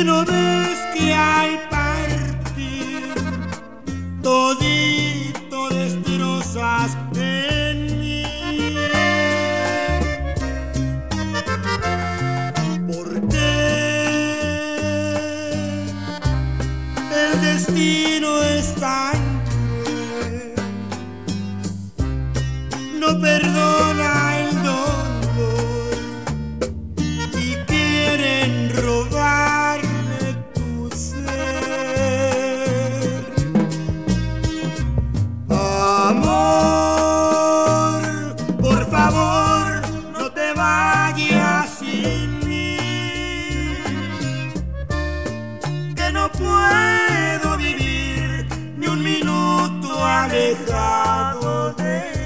no ves que al partir todito destrozas en mí? ¿Por qué el destino es tan cruel? No perdona el dolor y quieren robarme tu ser. Amor, por favor, no te vayas sin mí, que no puedo vivir ni un minuto alejado de ti.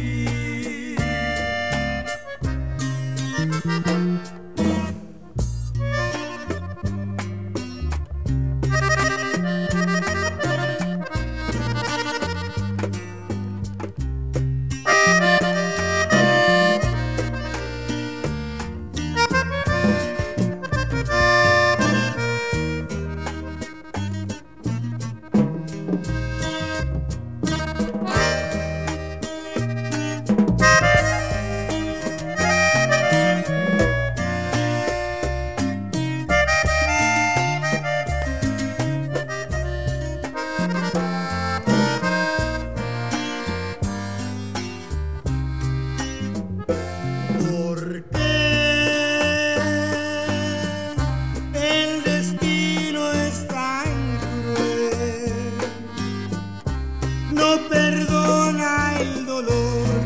¿Por qué el destino es tan cruel? No perdona el dolor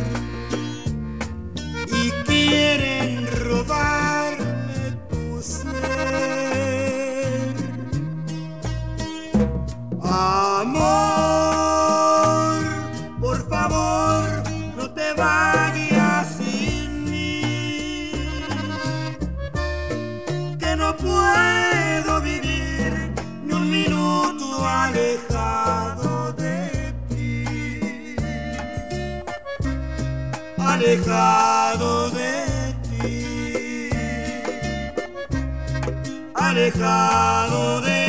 y quieren robarme tu ser. Amor, por favor, no te vayas sin mí, que no puedo vivir ni un minuto alejado de ti, alejado de ti, alejado de ti.